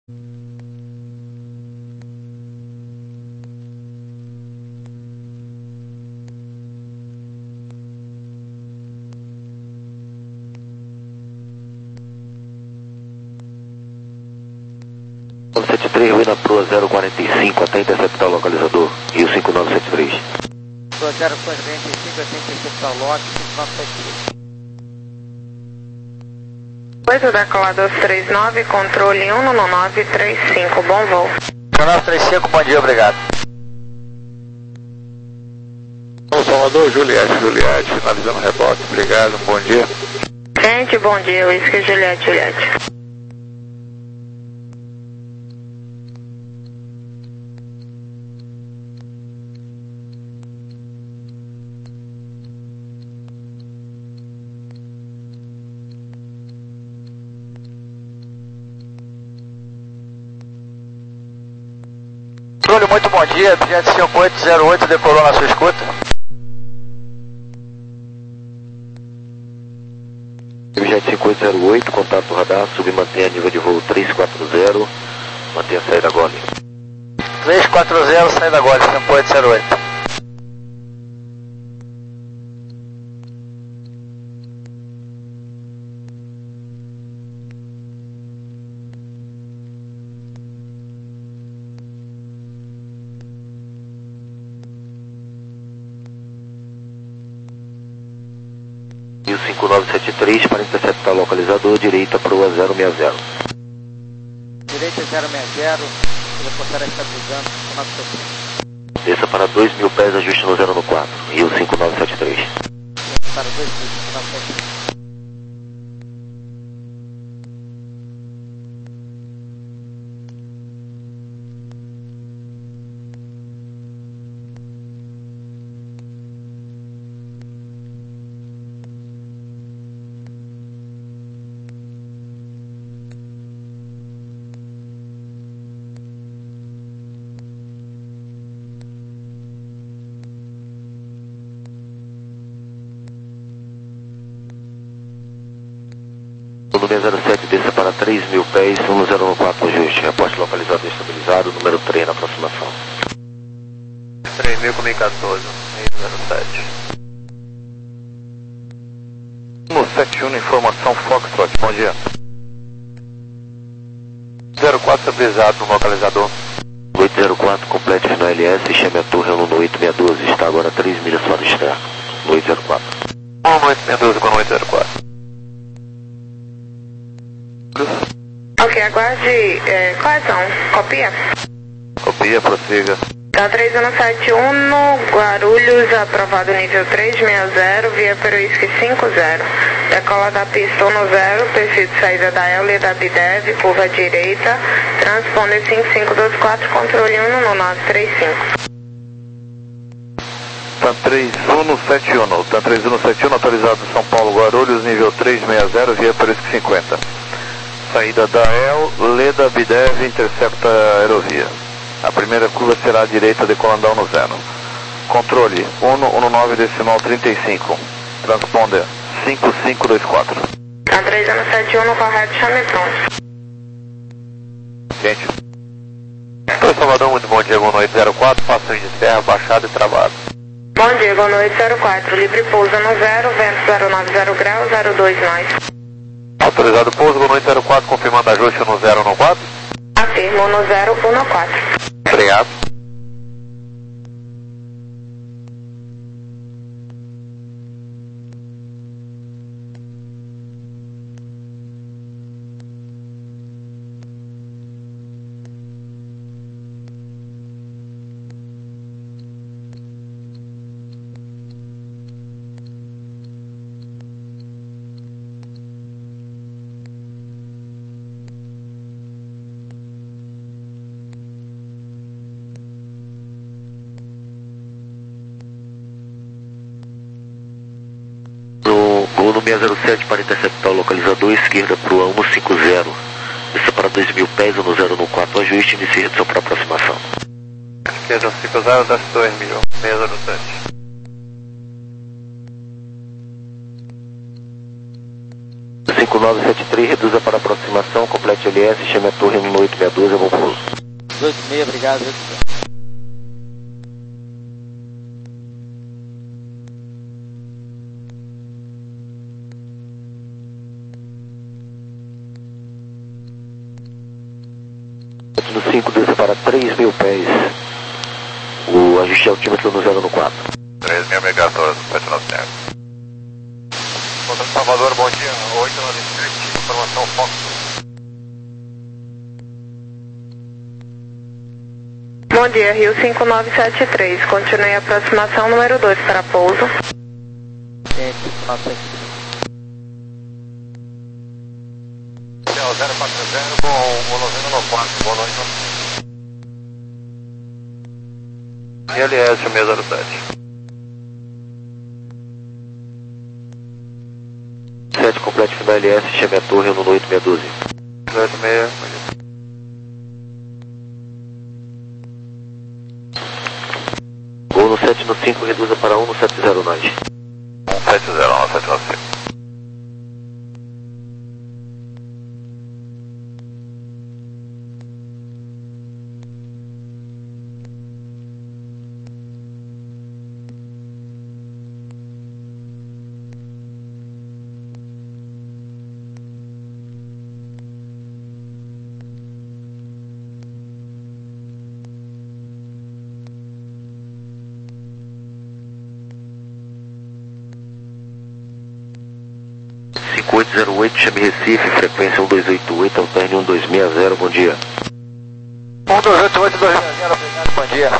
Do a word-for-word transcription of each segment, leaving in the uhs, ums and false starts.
setenta e três, Ruína Proa zero quarenta e cinco, até interceptar o localizador, Rio cinco nove sete três. Proa zero quarenta e cinco, até interceptar o lote, cinco nove sete três. oito, decolador três nove, controle um nove nove três cinco, bom voo. um nove três cinco, bom dia, obrigado. São Salvador, Juliette, Juliette, finalizando o rebote, obrigado, um bom dia. Gente, bom dia, Whisky Juliette, Juliette. Controle, muito bom dia, Jet cinco oito zero oito decolou na sua escuta. Jet cinco oito zero oito, contato radar, submantenha nível de voo três quatro zero, mantenha a saída Gole. três quatro zero, saída Gole, cinco oito zero oito. Rio cinco nove sete três, para interceptar o localizador, direita Proa zero seis zero. Direita zero seis zero, helicóptero está cruzando, cinco nove sete três. Desça para dois mil pés, ajuste no zero no quatro, Rio cinco nove sete três. Para dois mil, cinco nove sete três. Número zero sete, desça para três mil pés, um zero no quatro, ajuste. Reporte localizado e estabilizado, número três na aproximação. três mil com mil e quatorze, zero sete. um sete um, informação Foxtrot, bom dia. zero quatro estabilizado no localizador. oito zero quatro, complete no L S, chame a torre no oito seis um dois, está agora três milhas fora externo, no oito zero quatro. um oito seis um com oito zero quatro. Ok, aguarde, é, quais são? Copia? Copia, prossiga. Tá três um sete um, Guarulhos, aprovado nível três seis zero, via Peruísque cinco zero. Decola da pista um zero, perfil de saída da L da Bidev, curva direita, transponder cinco cinco dois quatro, controle um nove três cinco. TAM três um sete um, TAM três um sete um, atualizado São Paulo, Guarulhos, nível três seis zero, via Peruísque cinquenta. Saída da El, Leda, Bidev, intercepta a aerovia. A primeira curva será à direita, decolandão no zero. Controle um nove decimal trinta e cinco. Transponder cinco cinco dois quatro. Tá três um sete um, correto, chame pronto. Gente. Oi, Salvador, muito bom dia, Gol oito zero quatro, passagem de serra, baixado e travado. Bom dia, Gol oito zero quatro, livre pousa no zero, vento zero nove zero graus, zero dois nós. Autorizado pouso, Gol oito zero quatro, confirmando ajuste no zero no quatro. Afirmo no zero um quatro. Obrigado. Gol no seis zero sete para interceptar o localizador, esquerda Proa um cinco zero. Desça para dois mil pés, no zero no quatro, ajuste, inicie redução para aproximação. Esquerda cinco zero, desce dois mil, seis zero sete. cinco nove sete três. três, reduza para aproximação, complete L S, chame a torre no oito seis dois, é bom pouso. oito seis, obrigado, oito seis. No cinco, desça para três mil pés. O ajuste altímetro no zero no quatro. três mil megatorres, sete nove zero. Contra Salvador, bom dia, oito nove sete, informação Fox. Bom dia, Rio cinco nove sete três, continue a aproximação número dois para pouso. Gente, cinco nove sete três. zero quatro zero com o noventa no quatro, boa noite. E L S seis zero sete. sete, complete final L S, chame a torre no oito seis doze. oito seis. Gol no sete no cinco, reduza para um no sete zero nove. um sete zero nove sete nove cinco. cinco oito zero oito, chame Recife, frequência um dois oito oito, alterne um dois seis zero, bom dia. um dois oito oito, dois seis zero, obrigado, bom dia.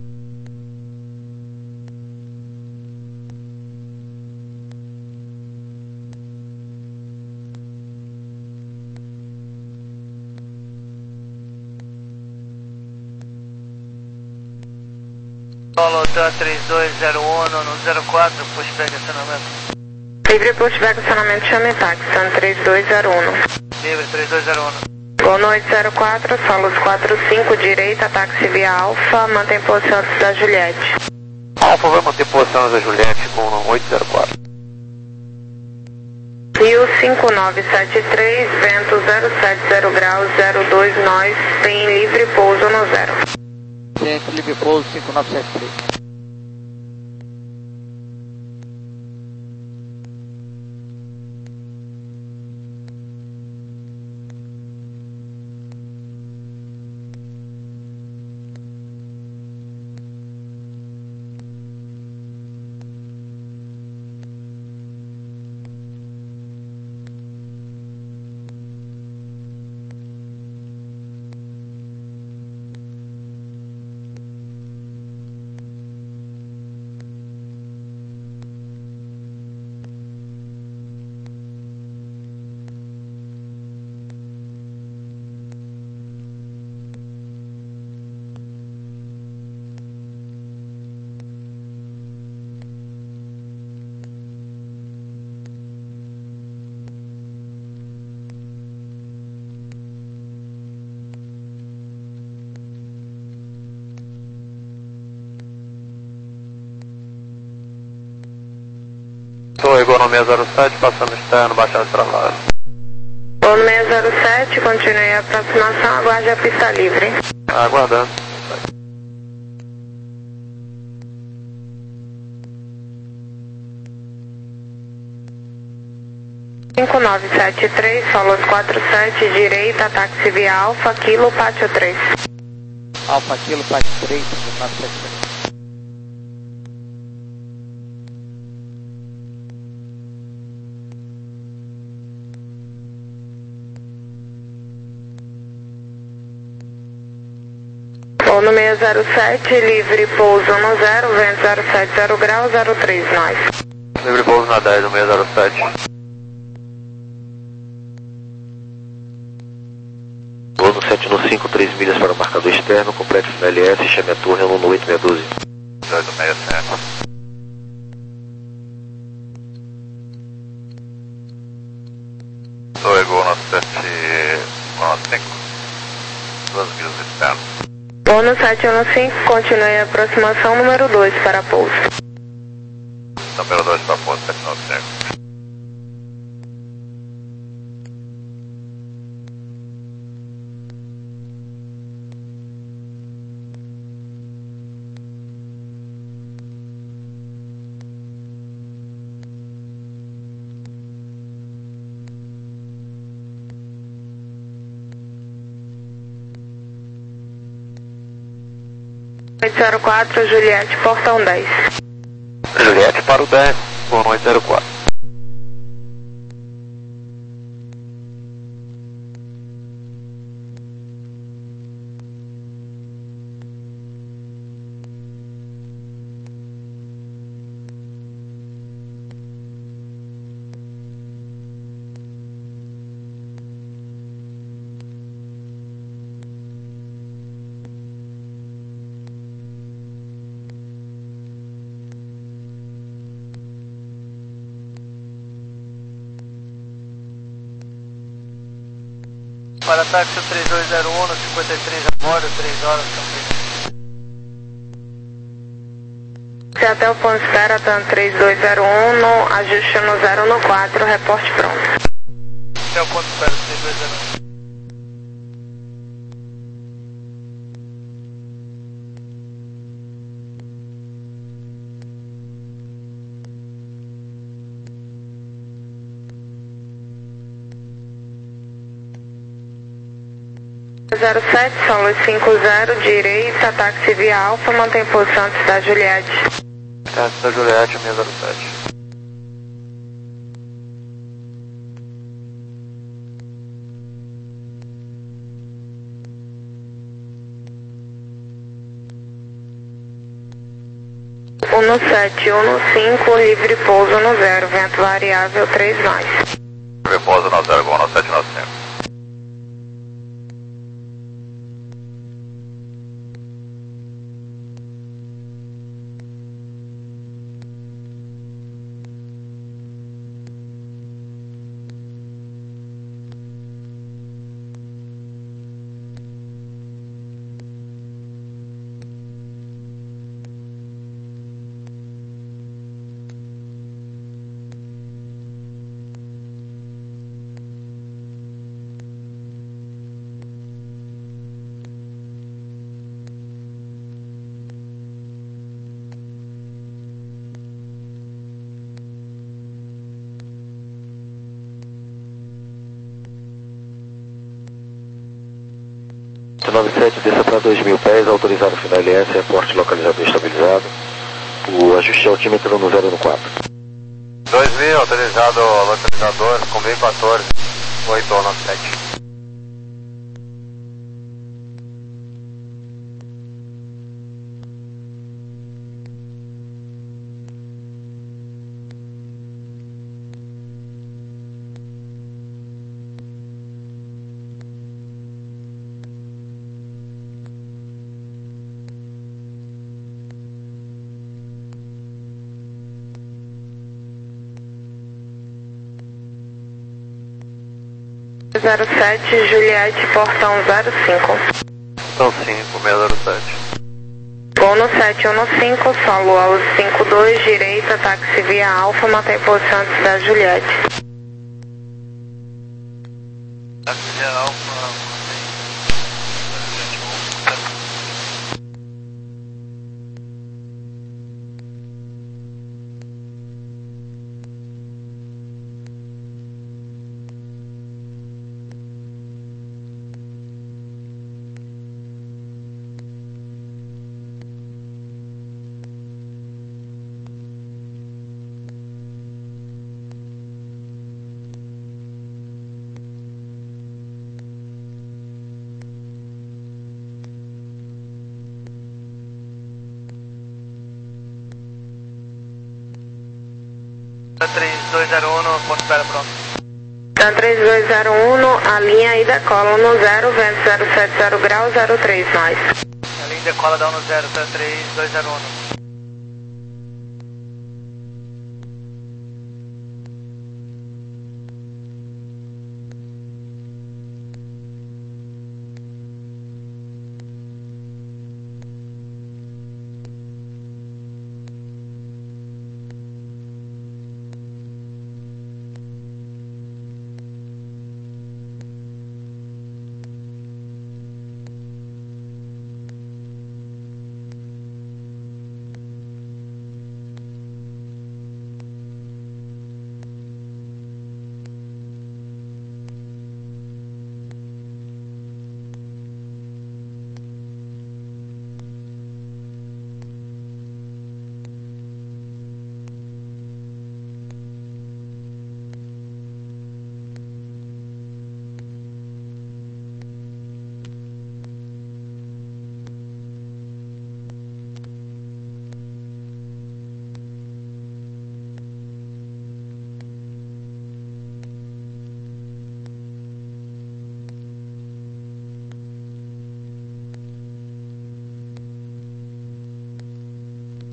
Solo TAN três dois zero um no zero quatro, pushback acionamento. Livre pushback acionamento, chame táxi, TAN três dois zero um. Livre três dois zero um. Gol no oito zero quatro, solos quatro cinco, direita, táxi via Alfa, mantém posição antes da Juliette. Alfa vai manter posição antes da Juliette com oito zero quatro. Rio cinco nove sete três, vento zero sete zero graus, zero dois nós, tem livre pouso no zero. Gente, livre pouso cinco nove sete três. Sou igual no seis zero sete, passando externo, baixado de travado. Gol no seis zero sete, continue a aproximação, aguarde a pista livre. Aguardando. cinco nove sete três, solos quatro sete, direita, táxi via Alfa, Kilo, Pátio três. Alfa Kilo, Pátio três, cinco nove sete três. Gol no seis zero sete, livre pouso no zero, vento zero sete zero graus, zero três nós. Livre pouso na dez no seis zero sete. Gol no sete no cinco, três milhas para o marcador externo, complete final L S, chame a torre no oito seis doze. oito seis sete. Sou igual no sete cinco. Duas milhas externo. Gol no sete um cinco, continue a aproximação número dois para pouso. Número dois para pouso, sete nove cinco. oito zero quatro, Juliette, portão dez. Juliette para o dez, com oito zero quatro. Para táxi três dois zero um, cinquenta e três a bordo, três horas também. Até o ponto de espera, TAM três dois zero um, no, ajuste no zero no quatro, reporte pronto. Até o ponto de espera três dois zero um. zero sete, solo cinco zero, direita, táxi via Alfa, mantém posição antes da Juliette. Táxi da Juliette, seis zero sete. um sete, um cinco, livre pouso no zero, vento variável três mais. Livre pouso no zero, gol no sete no cinco. nove sete, desça para dois mil pés, autorizado final L S, reporte localizado e estabilizado. O ajuste altímetro no zero no quatro. dois mil, autorizado localizador, com mil e quatorze, oito um sete. zero sete, Juliette, portão zero cinco. Portão cinco, seis zero sete. Gol no sete um cinco, solo ao cinco dois, direita, táxi via Alfa, mantém posição antes da Juliette. Táxi via Alfa, três dois zero um, ponto de espera pronto. TAM três dois zero um, a linha aí decola no zero, vento zero sete zero graus, zero três mais. A linha decola dá no zero, tá três dois zero um.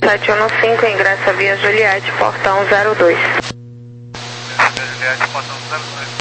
sete um cinco, ingressa via Juliette, portão zero dois. Juliette, portão zero dois.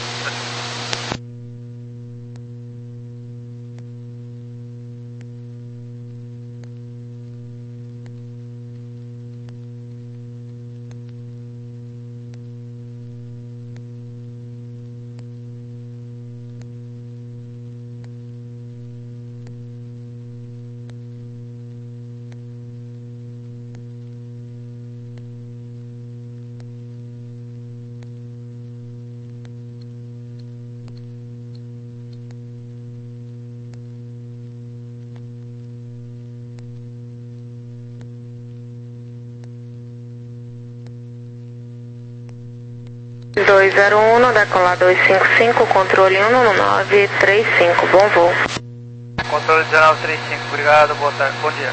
dois zero um, decolar dois cinco cinco, controle um nove três cinco, bom voo. Controle dezenove trinta e cinco, obrigado, boa tarde, bom dia.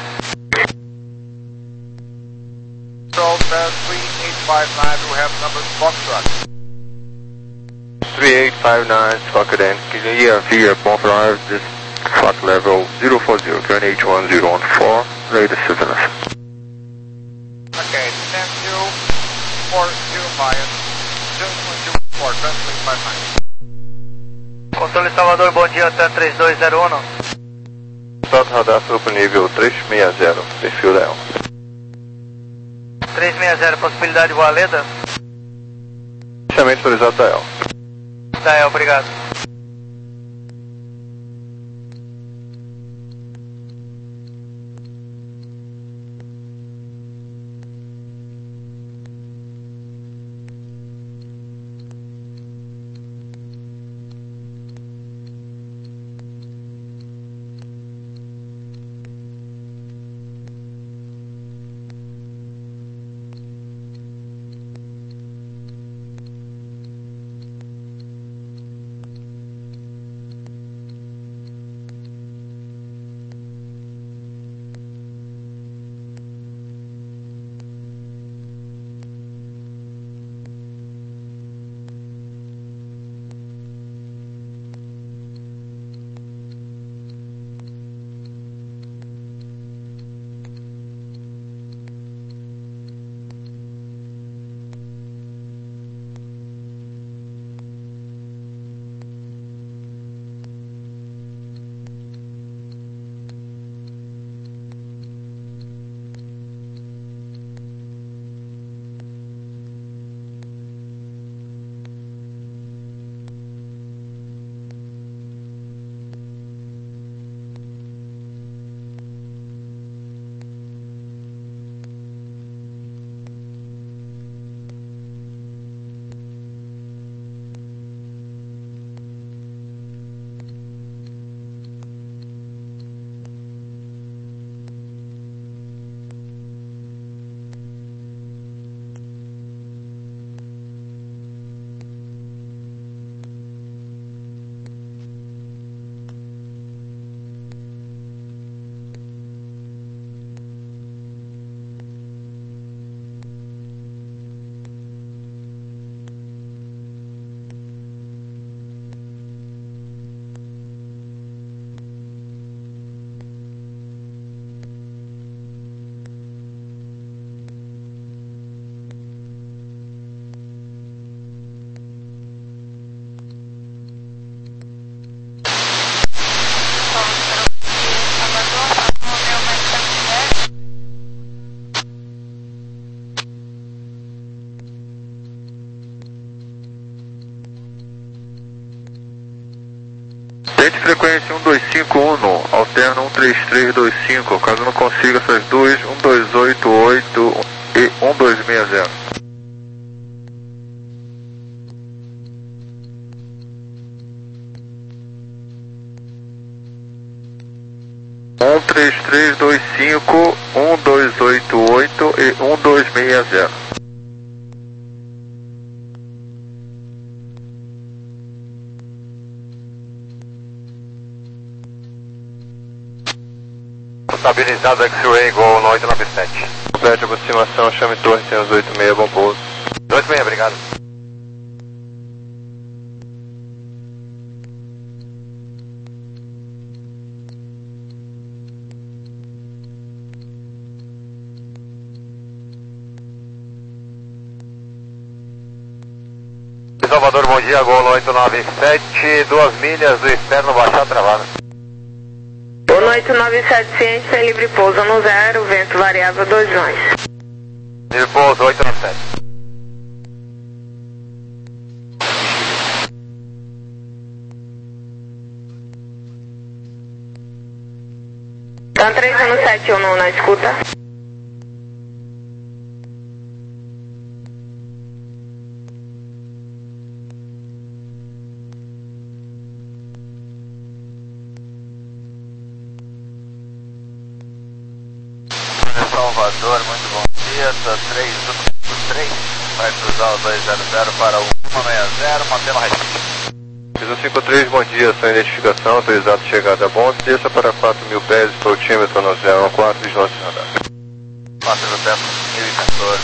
Control three eight five nine, we have number Foxtrot. three eight five nine, Fokker in, clear via Bon Drive, this flight level zero four zero, turn H one zero one four, latest surveillance. Okay, ten two four zero five, two one zero four, translate five nine. Controle Salvador, bom dia, até três dois zero um. Salto radar para o nível trezentos e sessenta, perfil da E L. trezentos e sessenta, possibilidade de voar Leda? Inicialmente autorizado da E L. Da E L, obrigado. Tente frequência um dois cinco um, alterna um três três dois cinco, caso não consiga essas duas, um dois oito oito e um dois seis zero. um três três dois cinco, um dois oito oito e um dois seis zero. Estabilizado X-Ray igual no oito nove sete. Complete aproximação, chame torre, tem os oito seis, bom pouso. oito seis, obrigado. Salvador, bom dia, Gol oito nove sete, duas milhas do externo, baixar travada. Gol oito nove sete, ciente, sem livre pouso no zero, vento variável dois nós. Livre pouso oito nove sete. Tá três um sete um na escuta. Salvador, muito bom dia, tá três um três, vai cruzar o dois zero zero para o um seis zero, mantendo a respeito. três um cinco três, bom dia, sem identificação, autorizado chegada a bom, desça para quatro mil pés, altímetro no zero um quatro, vigilância radar. quatro mil pés, mil e quatorze,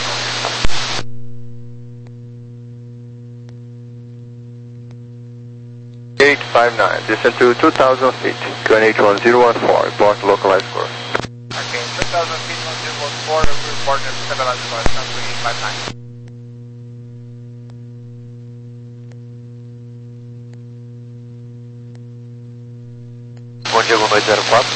eight five nine, descend to two thousand feet, Q N H one zero one four, report localized course. Okay, two thousand feet, one zero one four, report and stabilize course, country eight five nine. Bom dia, Gol oito zero quatro.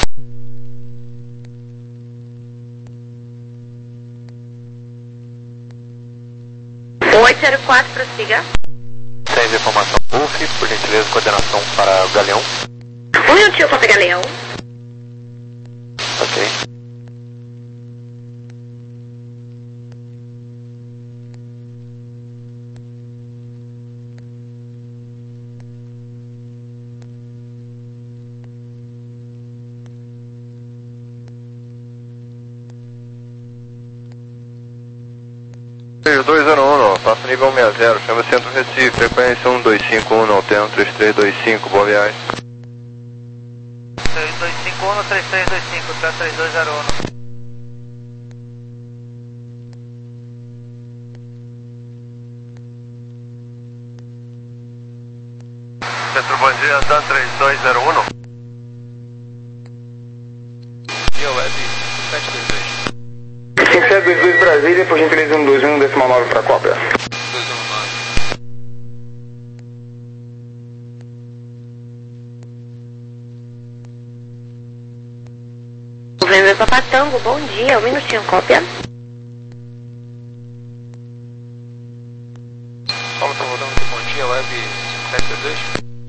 oito zero quatro, prossiga. Sem informação P U F, por gentileza, coordenação para o Galeão. Um minutinho para pegar Leão. Ok. dois zero um, passa nível um seis zero, chama Centro Recife, frequência um dois cinco um, Alteno três três dois cinco, boa viagem. três dois cinco um, três três dois cinco, três dois zero um. Centro, bom dia, Dan três dois zero um. E o Web sete dois dois. cinco sete dois dois Brasília, por gentileza um dois um, decimal nove para cópia. dois um nove. Novembro Papatango, bom dia, um minutinho, cópia. Paulo, tá voltando aqui, bom dia, Web sete dois dois.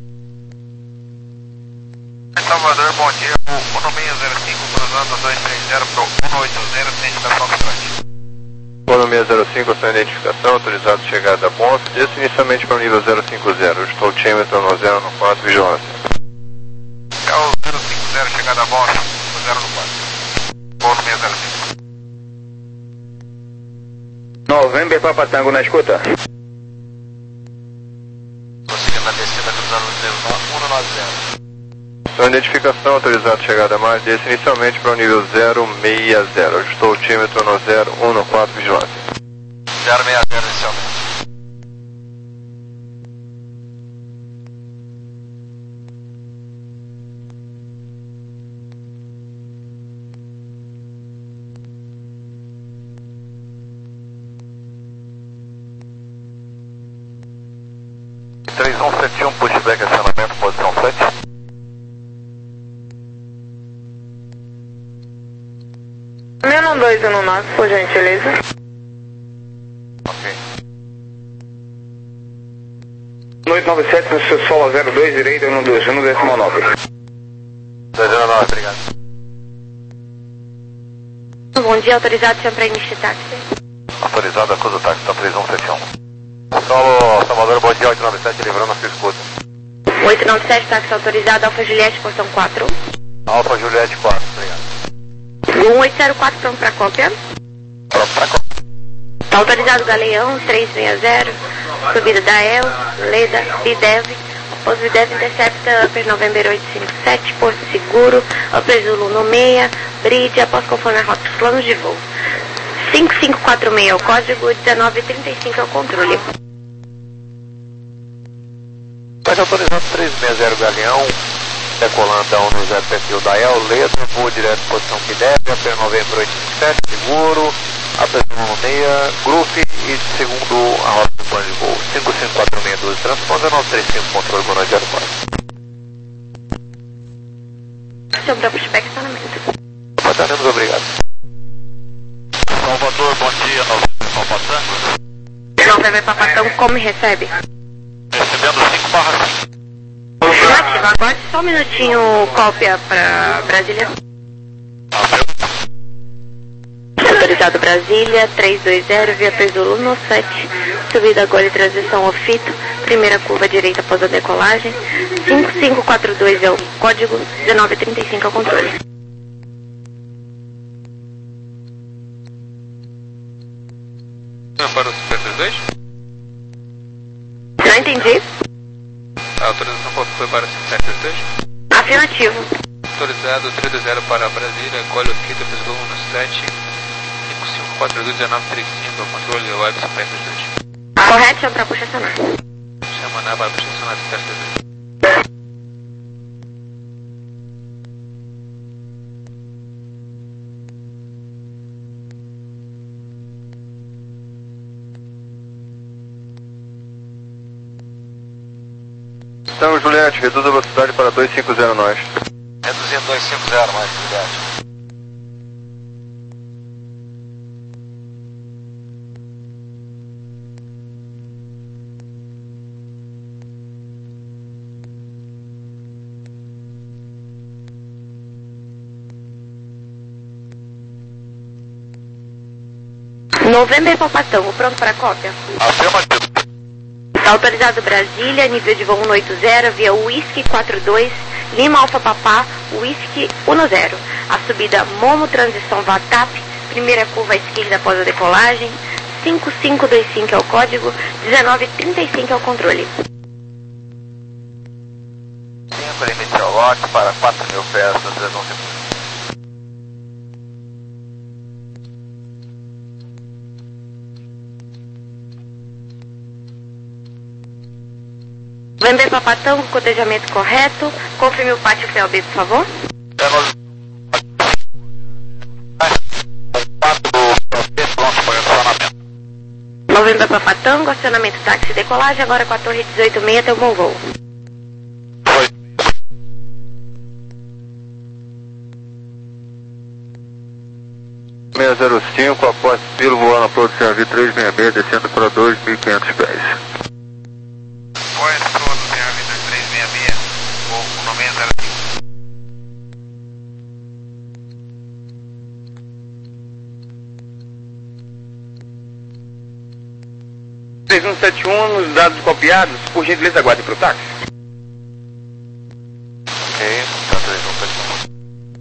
Salvador, bom dia, o um seis zero cinco cruzando dois três zero para o um oito zero, sem indicação frente. Plano seis zero cinco, sem identificação, autorizado chegada a bom, desça inicialmente para o nível zero cinco zero, estou altímetro no zero um quatro, vigilância. É o zero cinco zero, chegada a bom, no zero um quatro. Plano seis zero cinco. Novembro Papatango na escuta. Conseguindo a descida cruzando o zero um nove zero. Sem identificação, autorizado chegada a mais, desça inicialmente para o nível zero seis zero, estou altímetro no zero um quatro, vigilância. zero seis zero inicialmente. três um sete um, pushback acionamento, posição sete. Menos dois um nove, por gentileza. Ok. oito nove sete, no seu solo zero dois, direita um dois um, decimal nove. dois zero nove, obrigado. Bom dia, autorizado sempre para início de táxi. Autorizado, acusa o táxi, tá três um sete um. Solo Salvador, bom dia, oito nove sete, livrando a sua escuta. oito nove sete, táxi autorizado, Alfa Juliette, portão quatro. Alfa Juliette quatro, obrigado. um oito zero quatro, pronto para cópia. Pronto pra cópia. Tá autorizado Galeão, três seis zero, subida da E L, Leda, Bidev, após Bidev intercepta, Upper November oito cinco sete, Porto Seguro, Upper Zulu no seis, Bridge, após conforme a rota dos planos de voo. cinco cinco quatro seis é o código, dezenove trinta e cinco é o controle. Mas autorizado três seis zero Galeão, decolando a um zero perfil da E L, Leda, voo direto posição Bidev, Upper November oito cinco sete, seguro, A três um seis, Groove e segundo a rota do plano de voo. cinco cinco quatro seis doze, transponder nove três cinco, controle, boa noite, zero quatro. Seu Bravo Spec, estacionamento. Patanemos, obrigado. Salvador, bom dia, Novembro Papatango. Novembro Papatango, como recebe? Recebendo cinco barra cinco. Negativo, aguarde só um minutinho, cópia para Brasília. Autorizado Brasília, três dois zero, via Zulu no sete, subida agora e transição ao fito, primeira curva direita após a decolagem, cinco cinco quatro dois é o código, dezenove trinta e cinco é o controle. Para o Super trinta e dois? Não entendi. A autorização qual foi para o Super trinta e dois? Afirmativo. Autorizado trezentos e vinte para Brasília, colhe o Quito Zulu no sete, cinco cinco quatro dois, dezenove trinta e cinco, é o controle do Web Super trinta e dois. Correto, chama para puxa estacionar. Chama na para puxa estacionar Super trinta e dois. Então, Juliette, reduz a velocidade para duzentos e cinquenta nós. Reduzindo duzentos e cinquenta mais, Juliette. Novembro Papatango, pronto para cópia? Afirmativo. Autorizado Brasília, nível de voo um oito zero, via Whisky quatro dois, Lima Alfa Papá, Whisky um zero. A subida Momo, transição Vatap, primeira curva à esquerda após a decolagem, cinco cinco dois cinco é o código, dezenove trinta e cinco é o controle. cinco limite ao lote para quatro mil pés, dezenove. Novembro Papatango, cotejamento correto. Confirme o pátio P L B, por favor. Novembro Papatango, acionamento táxi decolagem, agora com a torre dezoito seis até o bom voo. seis zero cinco, após Pilo voando para o C A V trezentos e sessenta e seis, descendo para dois mil e quinhentos pés. Pois todo, C A V trezentos e sessenta e seis, voo com nome zero cinco. três um sete um, nos dados copiados, por gentileza aguarde para o táxi. Ok, então três um sete um.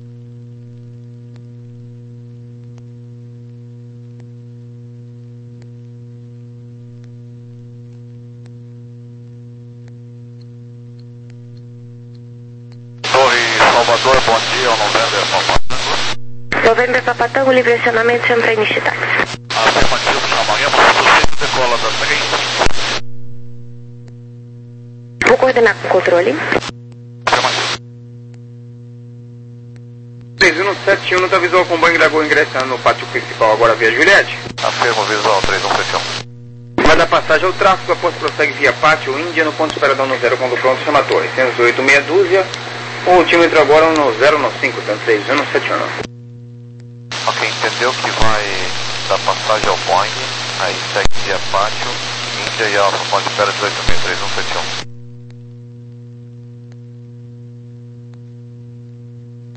Salvador, bom dia, o Novembro Papatango. Novembro Papatango, livre acionamento, chama para início táxi. Afirmativo, chamaremos o centro decola da três. Vou coordenar com o controle. Afirmativo. três um sete um, não está visual com banho da Gol ingressando no pátio principal agora via Juliette. Afirmo visual três um sete um. Vai dar passagem ao tráfego, após prossegue via pátio Índia, no ponto esperadão no zero, quando pronto, chama a torre. cento e oito meia dúzia. O último entra agora no zero nove cinco, tanto três um sete um. Ok, entendeu que vai dar passagem ao Boeing, aí segue via pátio, Índia e Alfa, pode espera dezoito meia três um sete um.